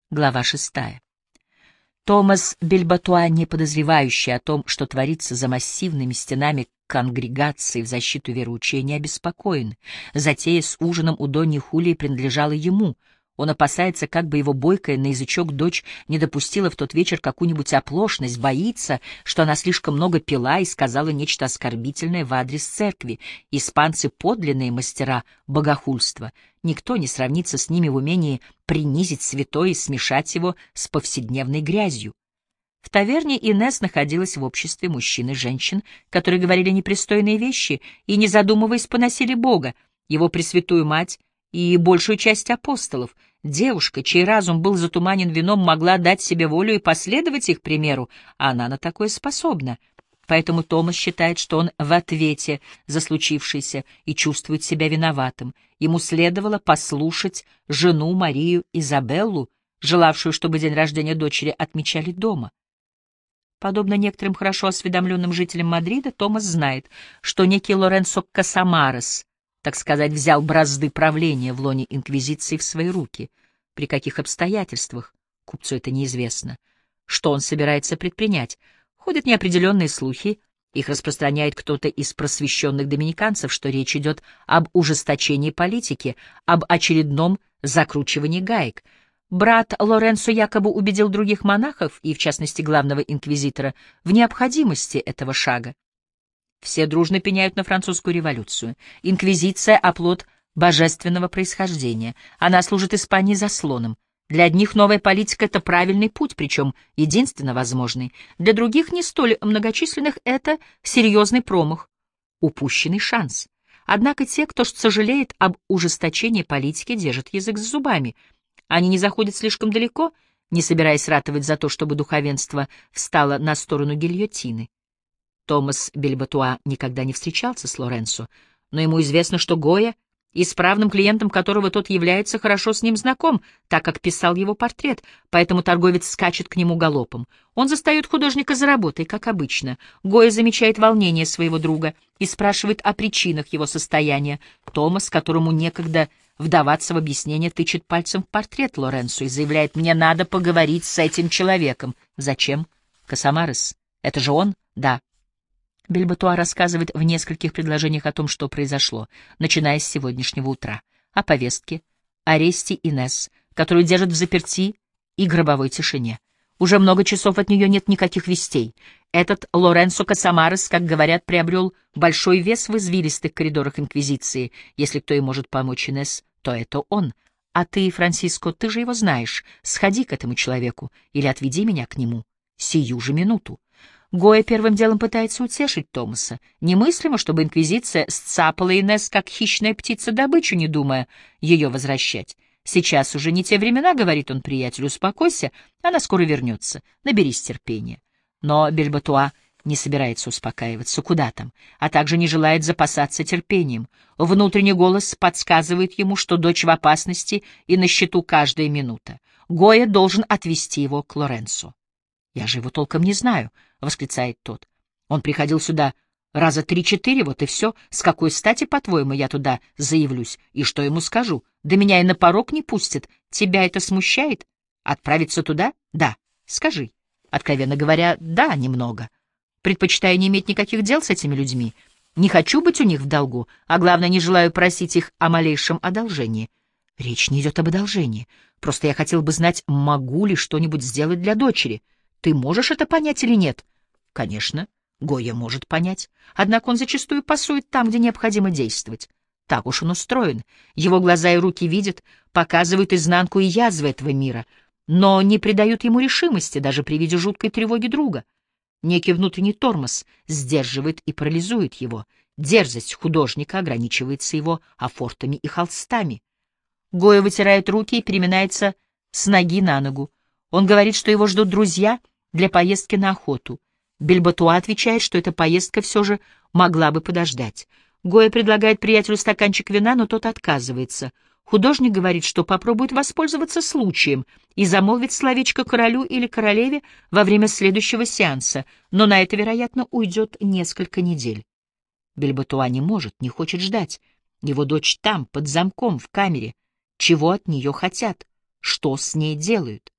Глава 6. Томас Бельботуа, не подозревающий о том, что творится за массивными стенами конгрегации в защиту вероучения, обеспокоен. Затея с ужином у Донни Хулии принадлежала ему. Он опасается, как бы его бойкая на язычок дочь не допустила в тот вечер какую-нибудь оплошность, боится, что она слишком много пила и сказала нечто оскорбительное в адрес церкви. Испанцы — подлинные мастера богохульства. Никто не сравнится с ними в умении принизить святое и смешать его с повседневной грязью. В таверне Инесс находилась в обществе мужчин и женщин, которые говорили непристойные вещи и, не задумываясь, поносили Бога, его пресвятую мать и большую часть апостолов. Девушка, чей разум был затуманен вином, могла дать себе волю и последовать их примеру, а она на такое способна. Поэтому Томас считает, что он в ответе за случившееся и чувствует себя виноватым. Ему следовало послушать жену Марию Изабеллу, желавшую, чтобы день рождения дочери отмечали дома. Подобно некоторым хорошо осведомленным жителям Мадрида, Томас знает, что некий Лоренцо Касамарес, так сказать, взял бразды правления в лоне инквизиции в свои руки. При каких обстоятельствах, купцу это неизвестно. Что он собирается предпринять? Ходят неопределенные слухи, их распространяет кто-то из просвещенных доминиканцев, что речь идет об ужесточении политики, об очередном закручивании гаек. Брат Лоренцо якобы убедил других монахов, и в частности главного инквизитора, в необходимости этого шага. Все дружно пеняют на французскую революцию. Инквизиция — оплот божественного происхождения. Она служит Испании заслоном. Для одних новая политика — это правильный путь, причем единственно возможный. Для других, не столь многочисленных, это серьезный промах, упущенный шанс. Однако те, кто сожалеет об ужесточении политики, держат язык за зубами. Они не заходят слишком далеко, не собираясь ратовать за то, чтобы духовенство встало на сторону гильотины. Томас Бельботуа никогда не встречался с Лоренцо, но ему известно, что Гойя, исправным клиентом которого тот является, хорошо с ним знаком, так как писал его портрет, поэтому торговец скачет к нему галопом. Он застает художника за работой, как обычно. Гойя замечает волнение своего друга и спрашивает о причинах его состояния. Томас, которому некогда вдаваться в объяснение, тычет пальцем в портрет Лоренцо и заявляет: «Мне надо поговорить с этим человеком». «Зачем? Касамарес? Это же он?» «Да». Бельботуа рассказывает в нескольких предложениях о том, что произошло, начиная с сегодняшнего утра, о повестке, аресте Инесс, которую держат в заперти и гробовой тишине. Уже много часов от нее нет никаких вестей. Этот Лоренцо Касамарес, как говорят, приобрел большой вес в извилистых коридорах Инквизиции. Если кто и может помочь Инесс, то это он. А ты, Франсиско, ты же его знаешь. Сходи к этому человеку или отведи меня к нему. Сию же минуту. Гойя первым делом пытается утешить Томаса. Немыслимо, чтобы Инквизиция сцапала Инесс, как хищная птица, добычу, не думая ее возвращать. «Сейчас уже не те времена», — говорит он приятелю, — «успокойся, она скоро вернется, наберись терпения». Но Бельботуа не собирается успокаиваться, куда там, а также не желает запасаться терпением. Внутренний голос подсказывает ему, что дочь в опасности и на счету каждая минута. Гойя должен отвезти его к Лоренцо. «Я же его толком не знаю», — восклицает тот. «Он приходил сюда раза 3-4, вот и все. С какой стати, по-твоему, я туда заявлюсь? И что ему скажу? Да меня и на порог не пустят. Тебя это смущает? Отправиться туда? Да. Скажи». Откровенно говоря, да, немного. Предпочитаю не иметь никаких дел с этими людьми. Не хочу быть у них в долгу, а главное, не желаю просить их о малейшем одолжении. Речь не идет об одолжении. Просто я хотел бы знать, могу ли что-нибудь сделать для дочери. Ты можешь это понять или нет? Конечно, Гойя может понять. Однако он зачастую пасует там, где необходимо действовать. Так уж он устроен. Его глаза и руки видят, показывают изнанку и язвы этого мира, но не придают ему решимости даже при виде жуткой тревоги друга. Некий внутренний тормоз сдерживает и парализует его. Дерзость художника ограничивается его афортами и холстами. Гойя вытирает руки и переминается с ноги на ногу. Он говорит, что его ждут друзья для поездки на охоту. Бельботуа отвечает, что эта поездка все же могла бы подождать. Гойя предлагает приятелю стаканчик вина, но тот отказывается. Художник говорит, что попробует воспользоваться случаем и замолвить словечко королю или королеве во время следующего сеанса, но на это, вероятно, уйдет несколько недель. Бельботуа не может, не хочет ждать. Его дочь там, под замком, в камере. Чего от нее хотят? Что с ней делают?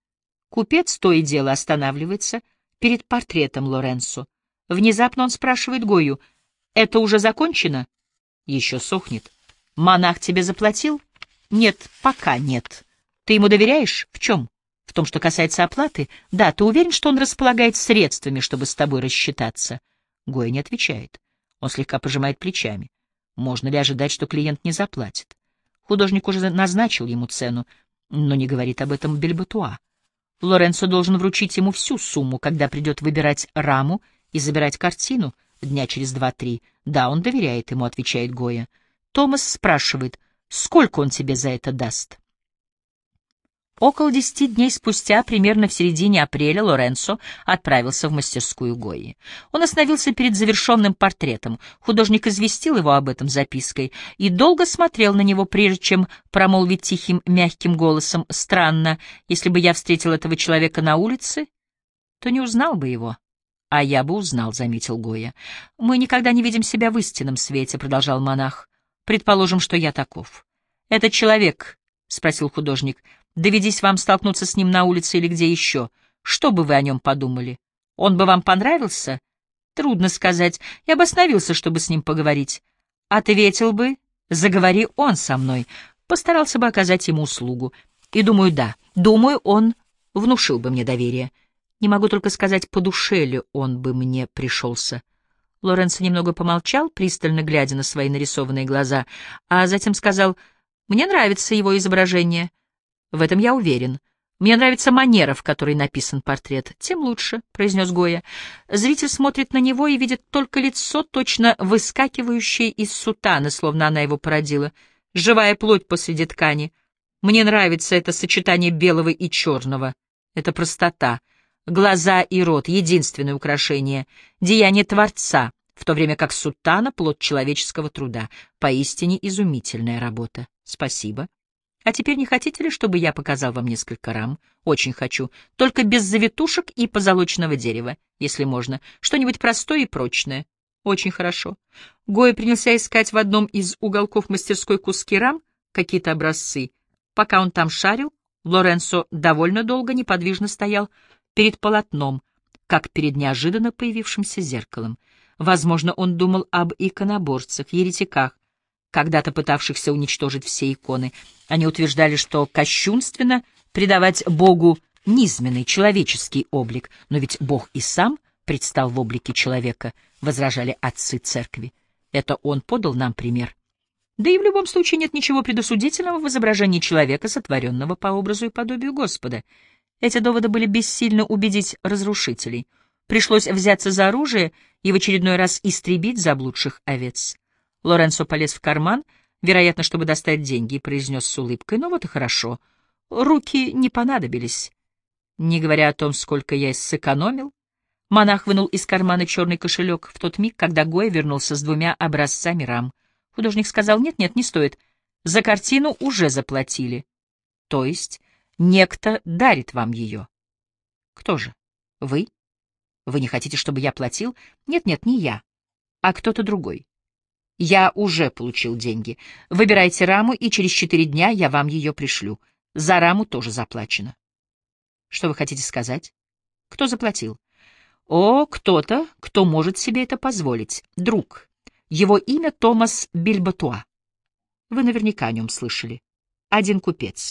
Купец то и дело останавливается перед портретом Лоренцо. Внезапно он спрашивает Гою: «Это уже закончено?» «Еще сохнет». «Монах тебе заплатил?» «Нет, пока нет». «Ты ему доверяешь? В чем?» «В том, что касается оплаты?» «Да, ты уверен, что он располагает средствами, чтобы с тобой рассчитаться?» Гоя не отвечает. Он слегка пожимает плечами. Можно ли ожидать, что клиент не заплатит? Художник уже назначил ему цену, но не говорит об этом Бельбатуа. Лоренцо должен вручить ему всю сумму, когда придет выбирать раму и забирать картину дня через 2-3. «Да, он доверяет ему», — отвечает Гоя. Томас спрашивает: «Сколько он тебе за это даст?» Около 10 дней спустя, примерно в середине апреля, Лоренцо отправился в мастерскую Гойи. Он остановился перед завершенным портретом. Художник известил его об этом запиской и долго смотрел на него, прежде чем промолвить тихим, мягким голосом: «Странно, если бы я встретил этого человека на улице, то не узнал бы его». «А я бы узнал», — заметил Гойя. «Мы никогда не видим себя в истинном свете», — продолжал монах. «Предположим, что я таков». «Этот человек», — спросил художник, — «доведись вам столкнуться с ним на улице или где еще, что бы вы о нем подумали? Он бы вам понравился?» «Трудно сказать. Я бы остановился, чтобы с ним поговорить». «Ответил бы, заговори он со мной». Постарался бы оказать ему услугу. И думаю, да, думаю, он внушил бы мне доверие. Не могу только сказать, по душе ли он бы мне пришелся. Лоренцо немного помолчал, пристально глядя на свои нарисованные глаза, а затем сказал: «Мне нравится его изображение. В этом я уверен. Мне нравится манера, в которой написан портрет. Тем лучше», — произнес Гоя. Зритель смотрит на него и видит только лицо, точно выскакивающее из сутаны, словно она его породила. Живая плоть посреди ткани. Мне нравится это сочетание белого и черного. Это простота. Глаза и рот — единственное украшение, деяние Творца, в то время как сутана — плод человеческого труда. Поистине изумительная работа. Спасибо. А теперь не хотите ли, чтобы я показал вам несколько рам? Очень хочу. Только без завитушек и позолоченного дерева, если можно. Что-нибудь простое и прочное. Очень хорошо. Гоя принялся искать в одном из уголков мастерской куски рам, какие-то образцы. Пока он там шарил, Лоренцо довольно долго неподвижно стоял перед полотном, как перед неожиданно появившимся зеркалом. Возможно, он думал об иконоборцах, еретиках, когда-то пытавшихся уничтожить все иконы. Они утверждали, что кощунственно придавать Богу низменный человеческий облик, но ведь Бог и сам предстал в облике человека, возражали отцы церкви. Это он подал нам пример. Да и в любом случае нет ничего предосудительного в изображении человека, сотворенного по образу и подобию Господа. Эти доводы были бессильны убедить разрушителей. Пришлось взяться за оружие и в очередной раз истребить заблудших овец. Лоренцо полез в карман, вероятно, чтобы достать деньги, и произнес с улыбкой: «Ну вот и хорошо. Руки не понадобились. Не говоря о том, сколько я сэкономил». Монах вынул из кармана черный кошелек в тот миг, когда Гоя вернулся с 2 образцами рам. Художник сказал: «Нет-нет, не стоит. За картину уже заплатили. То есть некто дарит вам ее». «Кто же? Вы? Вы не хотите, чтобы я платил?» «Нет-нет, не я, а кто-то другой. Я уже получил деньги. Выбирайте раму, и через 4 дня я вам ее пришлю. За раму тоже заплачено». «Что вы хотите сказать? Кто заплатил?» «О, кто-то, кто может себе это позволить. Друг. Его имя Томас Бельбатуа. Вы наверняка о нем слышали. Один купец».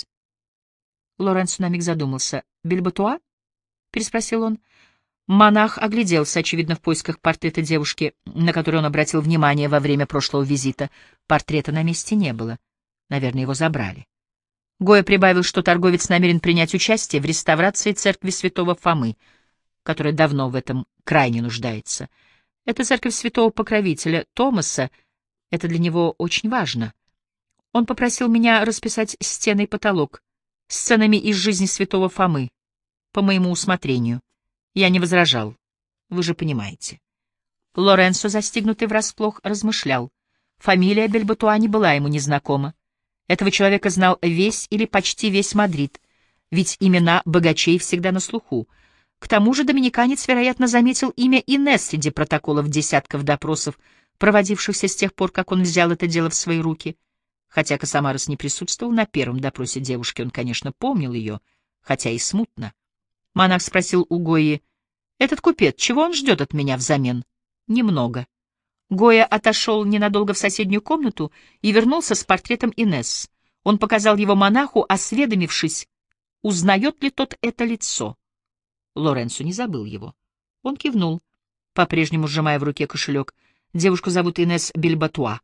Лоренцо на миг задумался. «Бельбатуа?» — переспросил он. Монах огляделся, очевидно, в поисках портрета девушки, на который он обратил внимание во время прошлого визита. Портрета на месте не было. Наверное, его забрали. Гоя прибавил, что торговец намерен принять участие в реставрации церкви святого Фомы, которая давно в этом крайне нуждается. Это церковь святого покровителя Томаса. Это для него очень важно. Он попросил меня расписать стены и потолок сценами из жизни святого Фомы, по моему усмотрению. Я не возражал. Вы же понимаете. Лоренцо, застигнутый врасплох, размышлял. Фамилия Бельбатуа не была ему незнакома. Этого человека знал весь или почти весь Мадрид, ведь имена богачей всегда на слуху. К тому же доминиканец, вероятно, заметил имя Инесс среди протоколов десятков допросов, проводившихся с тех пор, как он взял это дело в свои руки. Хотя Касамарос не присутствовал на первом допросе девушки, он, конечно, помнил ее, хотя и смутно. Монах спросил у Гойи: «Этот купец, чего он ждет от меня взамен?» «Немного». Гойя отошел ненадолго в соседнюю комнату и вернулся с портретом Инесс. Он показал его монаху, осведомившись, узнает ли тот это лицо. Лоренцо не забыл его. Он кивнул, по-прежнему сжимая в руке кошелек. «Девушку зовут Инесс Бельбатуа»,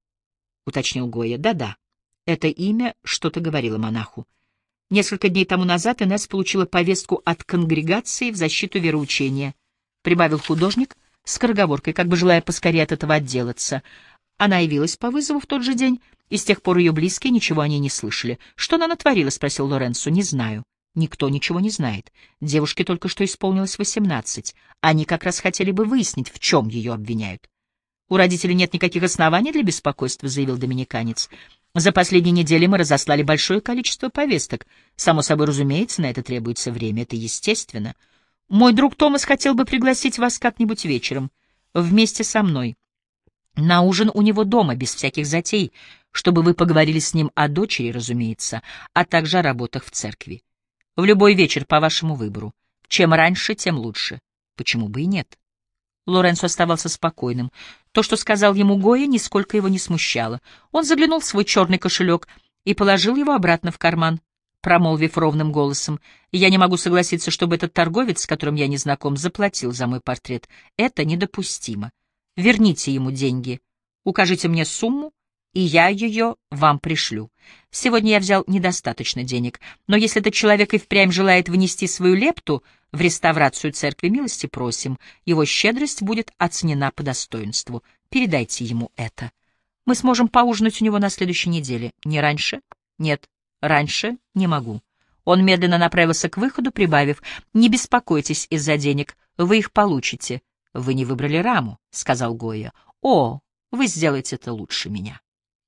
— уточнил Гойя. «Да-да, это имя что-то говорило монаху. Несколько дней тому назад Инесс получила повестку от конгрегации в защиту вероучения», — прибавил художник с скороговоркой, как бы желая поскорее от этого отделаться. Она явилась по вызову в тот же день, и с тех пор ее близкие ничего о ней не слышали. «Что она натворила?» — спросил Лоренцо. «Не знаю. Никто ничего не знает. Девушке только что исполнилось 18. Они как раз хотели бы выяснить, в чем ее обвиняют». «У родителей нет никаких оснований для беспокойства», — заявил доминиканец. «За последние недели мы разослали большое количество повесток. Само собой разумеется, на это требуется время, это естественно. Мой друг Томас хотел бы пригласить вас как-нибудь вечером, вместе со мной. На ужин у него дома, без всяких затей, чтобы вы поговорили с ним о дочери, разумеется, а также о работах в церкви. В любой вечер по вашему выбору. Чем раньше, тем лучше. Почему бы и нет?» Лоренцо оставался спокойным. То, что сказал ему Гойя, нисколько его не смущало. Он заглянул в свой черный кошелек и положил его обратно в карман, промолвив ровным голосом: «Я не могу согласиться, чтобы этот торговец, с которым я не знаком, заплатил за мой портрет. Это недопустимо. Верните ему деньги. Укажите мне сумму, и я ее вам пришлю. Сегодня я взял недостаточно денег, но если этот человек и впрямь желает внести свою лепту в реставрацию церкви, милости просим, его щедрость будет оценена по достоинству. Передайте ему это. Мы сможем поужинать у него на следующей неделе. Не раньше? Нет, раньше не могу». Он медленно направился к выходу, прибавив: «Не беспокойтесь из-за денег, вы их получите». «Вы не выбрали раму», — сказал Гойя. «О, вы сделаете это лучше меня».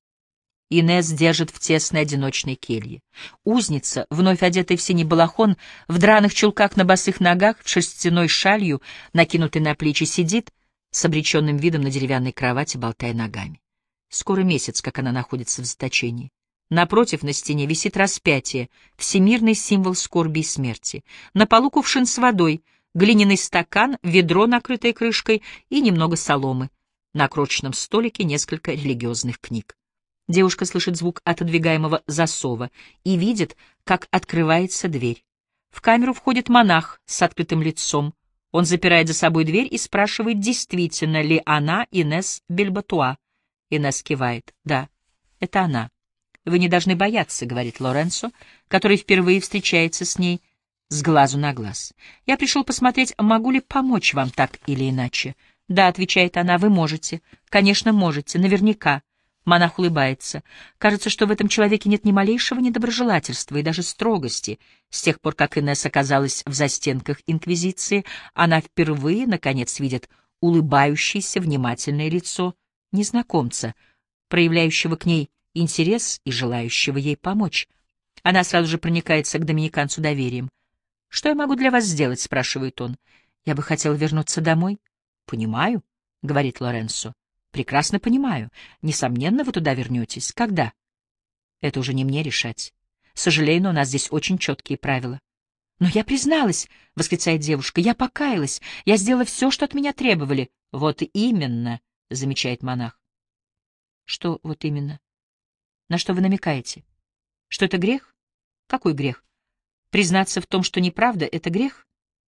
Инесс держит в тесной одиночной келье. Узница, вновь одетая в синий балахон, в драных чулках на босых ногах, в шерстяной шалью, накинутой на плечи, сидит с обреченным видом на деревянной кровати, болтая ногами. Скоро месяц, как она находится в заточении. Напротив на стене висит распятие, всемирный символ скорби и смерти. На полу кувшин с водой, глиняный стакан, ведро, накрытое крышкой, и немного соломы. На крошечном столике несколько религиозных книг. Девушка слышит звук отодвигаемого засова и видит, как открывается дверь. В камеру входит монах с открытым лицом. Он запирает за собой дверь и спрашивает, действительно ли она Инесс Бельбатуа. Инесс кивает. «Да, это она». «Вы не должны бояться», — говорит Лоренцо, который впервые встречается с ней с глазу на глаз. «Я пришел посмотреть, могу ли помочь вам так или иначе». «Да», — отвечает она, — «вы можете». «Конечно, можете, наверняка». Монах улыбается. Кажется, что в этом человеке нет ни малейшего недоброжелательства и даже строгости. С тех пор, как Инесс оказалась в застенках Инквизиции, она впервые, наконец, видит улыбающееся, внимательное лицо незнакомца, проявляющего к ней интерес и желающего ей помочь. Она сразу же проникается к доминиканцу доверием. «Что я могу для вас сделать?» — спрашивает он. «Я бы хотел вернуться домой». «Понимаю», — говорит Лоренцо. «Прекрасно понимаю. Несомненно, вы туда вернетесь. Когда?» «Это уже не мне решать. Сожалею, но у нас здесь очень четкие правила». «Но я призналась», — восклицает девушка, — «я покаялась. Я сделала все, что от меня требовали». «Вот именно», — замечает монах. «Что вот именно? На что вы намекаете? Что это грех? Какой грех? Признаться в том, что неправда, это грех?»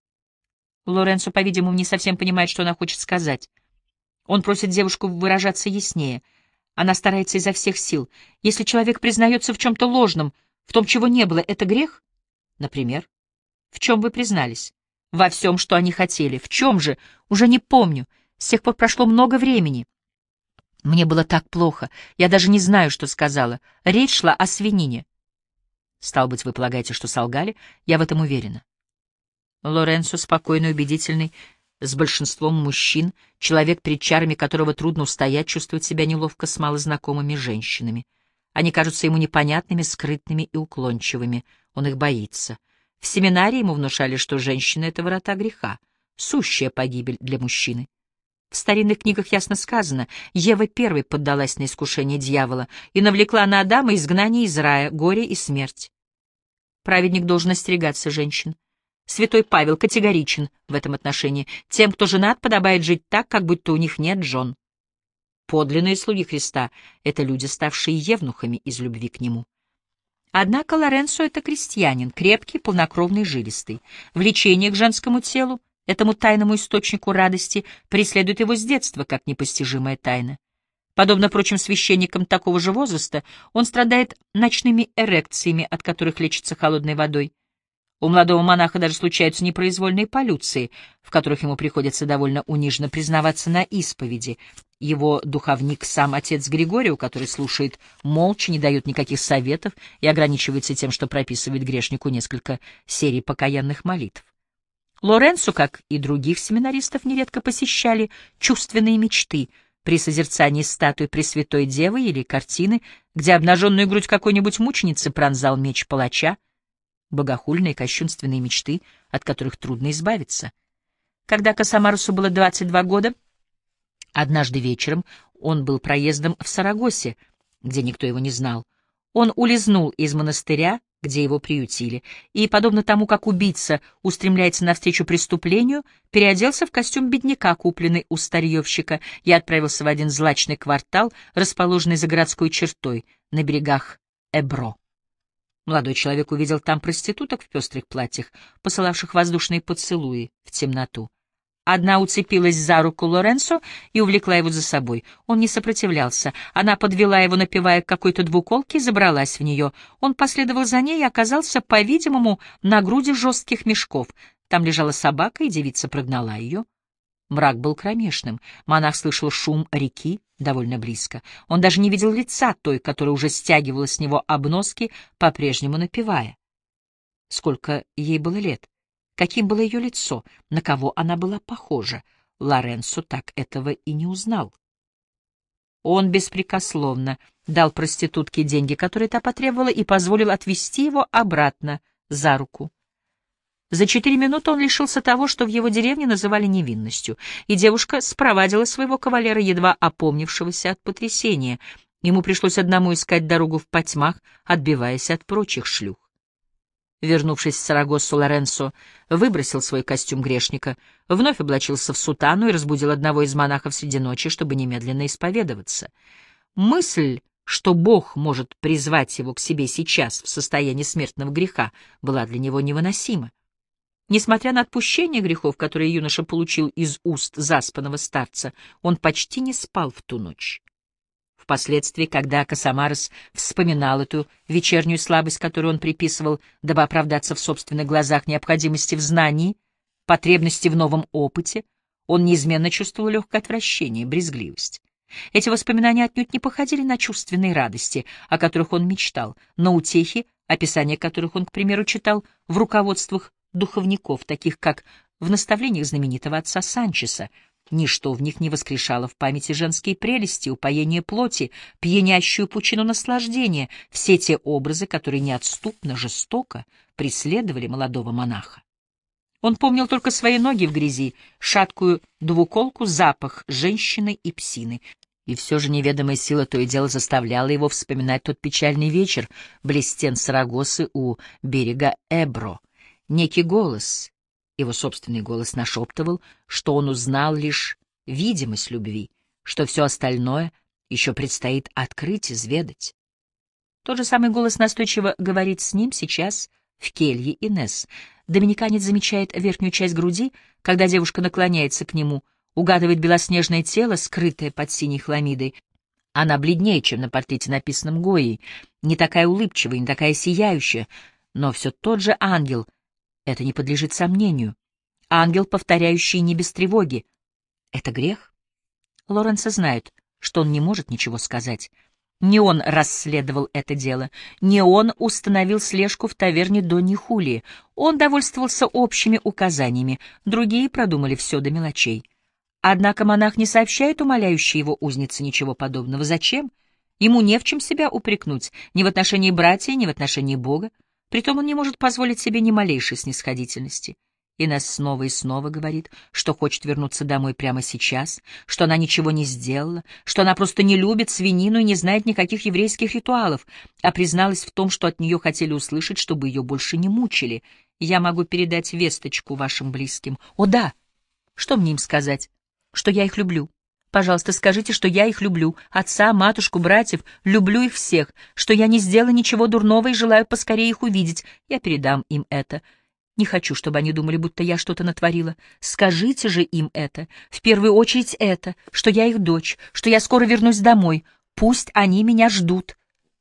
Лоренцо, по-видимому, не совсем понимает, что она хочет сказать. Он просит девушку выражаться яснее. Она старается изо всех сил. Если человек признается в чем-то ложном, в том, чего не было, это грех? Например? В чем вы признались? Во всем, что они хотели. В чем же? Уже не помню. С тех пор прошло много времени. Мне было так плохо. Я даже не знаю, что сказала. Речь шла о свинине. Стало быть, вы полагаете, что солгали? Я в этом уверена. Лоренцо, спокойный, убедительный, с большинством мужчин, человек, перед чарами которого трудно устоять, чувствует себя неловко с малознакомыми женщинами. Они кажутся ему непонятными, скрытными и уклончивыми. Он их боится. В семинарии ему внушали, что женщина — это врата греха, сущая погибель для мужчины. В старинных книгах ясно сказано, Ева первой поддалась на искушение дьявола и навлекла на Адама изгнание из рая, горе и смерть. Праведник должен остерегаться женщин. Святой Павел категоричен в этом отношении. Тем, кто женат, подобает жить так, как будто у них нет жен. Подлинные слуги Христа — это люди, ставшие евнухами из любви к Нему. Однако Лоренцо — это крестьянин, крепкий, полнокровный, жилистый. Влечение к женскому телу, этому тайному источнику радости, преследует его с детства, как непостижимая тайна. Подобно прочим священникам такого же возраста, он страдает ночными эрекциями, от которых лечится холодной водой. У молодого монаха даже случаются непроизвольные полюции, в которых ему приходится довольно униженно признаваться на исповеди. Его духовник, сам отец Григорио, который слушает молча, не дает никаких советов и ограничивается тем, что прописывает грешнику несколько серий покаянных молитв. Лоренцо, как и других семинаристов, нередко посещали чувственные мечты при созерцании статуи Пресвятой Девы или картины, где обнаженную грудь какой-нибудь мученицы пронзал меч палача, богохульные кощунственные мечты, от которых трудно избавиться. Когда Касамарусу было 22 года, однажды вечером он был проездом в Сарагосе, где никто его не знал. Он улизнул из монастыря, где его приютили, и, подобно тому, как убийца устремляется навстречу преступлению, переоделся в костюм бедняка, купленный у старьевщика, и отправился в один злачный квартал, расположенный за городской чертой, на берегах Эбро. Молодой человек увидел там проституток в пестрых платьях, посылавших воздушные поцелуи в темноту. Одна уцепилась за руку Лоренцо и увлекла его за собой. Он не сопротивлялся. Она подвела его, напевая какой-то двуколки, и забралась в нее. Он последовал за ней и оказался, по-видимому, на груди жестких мешков. Там лежала собака, и девица прогнала ее. Мрак был кромешным. Монах слышал шум реки довольно близко. Он даже не видел лица той, которая уже стягивала с него обноски, по-прежнему напевая. Сколько ей было лет? Каким было ее лицо? На кого она была похожа? Лоренцо так этого и не узнал. Он беспрекословно дал проститутке деньги, которые та потребовала, и позволил отвезти его обратно за руку. За 4 минуты он лишился того, что в его деревне называли невинностью, и девушка спровадила своего кавалера, едва опомнившегося от потрясения. Ему пришлось одному искать дорогу в потьмах, отбиваясь от прочих шлюх. Вернувшись в Сарагоссу, Лоренцо выбросил свой костюм грешника, вновь облачился в сутану и разбудил одного из монахов среди ночи, чтобы немедленно исповедоваться. Мысль, что Бог может призвать его к себе сейчас в состоянии смертного греха, была для него невыносима. Несмотря на отпущение грехов, которые юноша получил из уст заспанного старца, он почти не спал в ту ночь. Впоследствии, когда Касамарос вспоминал эту вечернюю слабость, которую он приписывал, дабы оправдаться в собственных глазах необходимости в знании, потребности в новом опыте, он неизменно чувствовал легкое отвращение, брезгливость. Эти воспоминания отнюдь не походили на чувственные радости, о которых он мечтал, на утехи, описания которых он, к примеру, читал в руководствах духовников, таких как в наставлениях знаменитого отца Санчеса. Ничто в них не воскрешало в памяти женские прелести, упоение плоти, пьянящую пучину наслаждения, все те образы, которые неотступно, жестоко преследовали молодого монаха. Он помнил только свои ноги в грязи, шаткую двуколку, запах женщины и псины. И все же неведомая сила то и дело заставляла его вспоминать тот печальный вечер близ стен Сарагосы у берега Эбро. Некий голос, его собственный голос, нашептывал, что он узнал лишь видимость любви, что все остальное еще предстоит открыть, изведать. Тот же самый голос настойчиво говорит с ним сейчас в келье Инесс. Доминиканец замечает верхнюю часть груди, когда девушка наклоняется к нему, угадывает белоснежное тело, скрытое под синей хламидой. Она бледнее, чем на портрете, написанном Гойей, не такая улыбчивая, не такая сияющая, но все тот же ангел. Это не подлежит сомнению. Ангел, повторяющий не без тревоги. Это грех? Лоренцо знает, что он не может ничего сказать. Не он расследовал это дело, не он установил слежку в таверне Доньи Хулии. Он довольствовался общими указаниями, другие продумали все до мелочей. Однако монах не сообщает умоляющей его узнице ничего подобного. Зачем? Ему не в чем себя упрекнуть, ни в отношении братья, ни в отношении Бога. Притом он не может позволить себе ни малейшей снисходительности. Инесс снова и снова говорит, что хочет вернуться домой прямо сейчас, что она ничего не сделала, что она просто не любит свинину и не знает никаких еврейских ритуалов, а призналась в том, что от нее хотели услышать, чтобы ее больше не мучили. Я могу передать весточку вашим близким. О, да! Что мне им сказать? Что я их люблю. Пожалуйста, скажите, что я их люблю. Отца, матушку, братьев. Люблю их всех. Что я не сделала ничего дурного и желаю поскорее их увидеть. Я передам им это. Не хочу, чтобы они думали, будто я что-то натворила. Скажите же им это. В первую очередь это, что я их дочь, что я скоро вернусь домой. Пусть они меня ждут.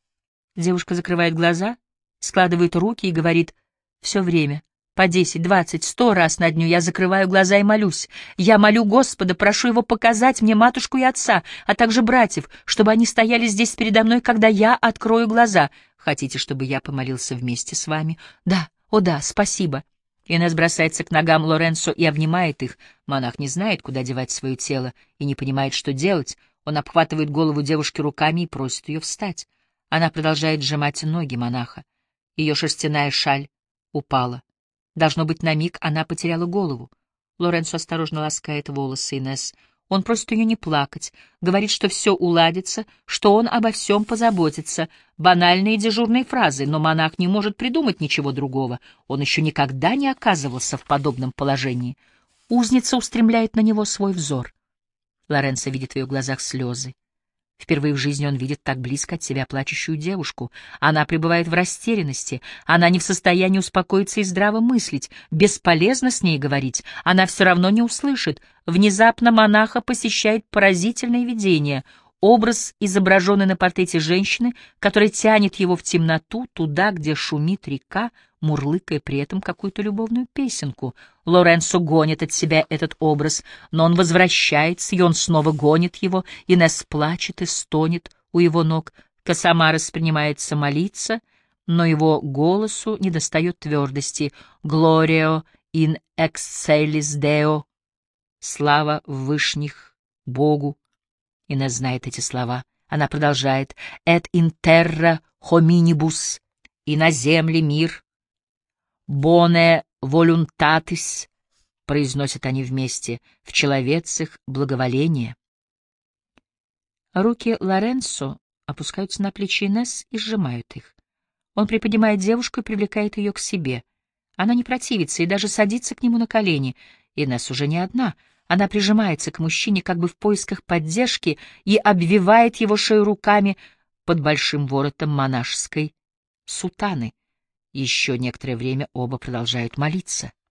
Девушка закрывает глаза, складывает руки и говорит: все время, по 10, 20, 100 раз на дню я закрываю глаза и молюсь. Я молю Господа, прошу Его показать мне матушку и отца, а также братьев, чтобы они стояли здесь передо мной, когда я открою глаза. Хотите, чтобы я помолился вместе с вами? Да, о да, спасибо. Инесс бросается к ногам Лоренцо и обнимает их. Монах не знает, куда девать свое тело, и не понимает, что делать. Он обхватывает голову девушки руками и просит ее встать. Она продолжает сжимать ноги монаха. Ее шерстяная шаль упала. Должно быть, на миг она потеряла голову. Лоренцо осторожно ласкает волосы Инесс. Он просит ее не плакать, говорит, что все уладится, что он обо всем позаботится. Банальные дежурные фразы, но монах не может придумать ничего другого. Он еще никогда не оказывался в подобном положении. Узница устремляет на него свой взор. Лоренцо видит в ее глазах слезы. Впервые в жизни он видит так близко от себя плачущую девушку. Она пребывает в растерянности. Она не в состоянии успокоиться и здраво мыслить. Бесполезно с ней говорить. Она все равно не услышит. Внезапно монаха посещает поразительное видение. Образ, изображенный на портрете женщины, которая тянет его в темноту, туда, где шумит река, мурлыкая при этом какую-то любовную песенку. Лоренцо гонит от себя этот образ, но он возвращается, и он снова гонит его. Инесс плачет и стонет у его ног. Косомарес принимается молиться, но его голосу недостает твердости. «Глорио in excelsis Deo» — «Слава в вышних Богу». Инесс знает эти слова. Она продолжает: «Et in terra hominibus» — «И на земле мир». «Bone voluntatis» — произносят они вместе, «в человецах благоволение». Руки Лоренцо опускаются на плечи Инесс и сжимают их. Он приподнимает девушку и привлекает ее к себе. Она не противится и даже садится к нему на колени. Инесс уже не одна. Она прижимается к мужчине как бы в поисках поддержки и обвивает его шею руками под большим воротом монашеской сутаны. Еще некоторое время оба продолжают молиться.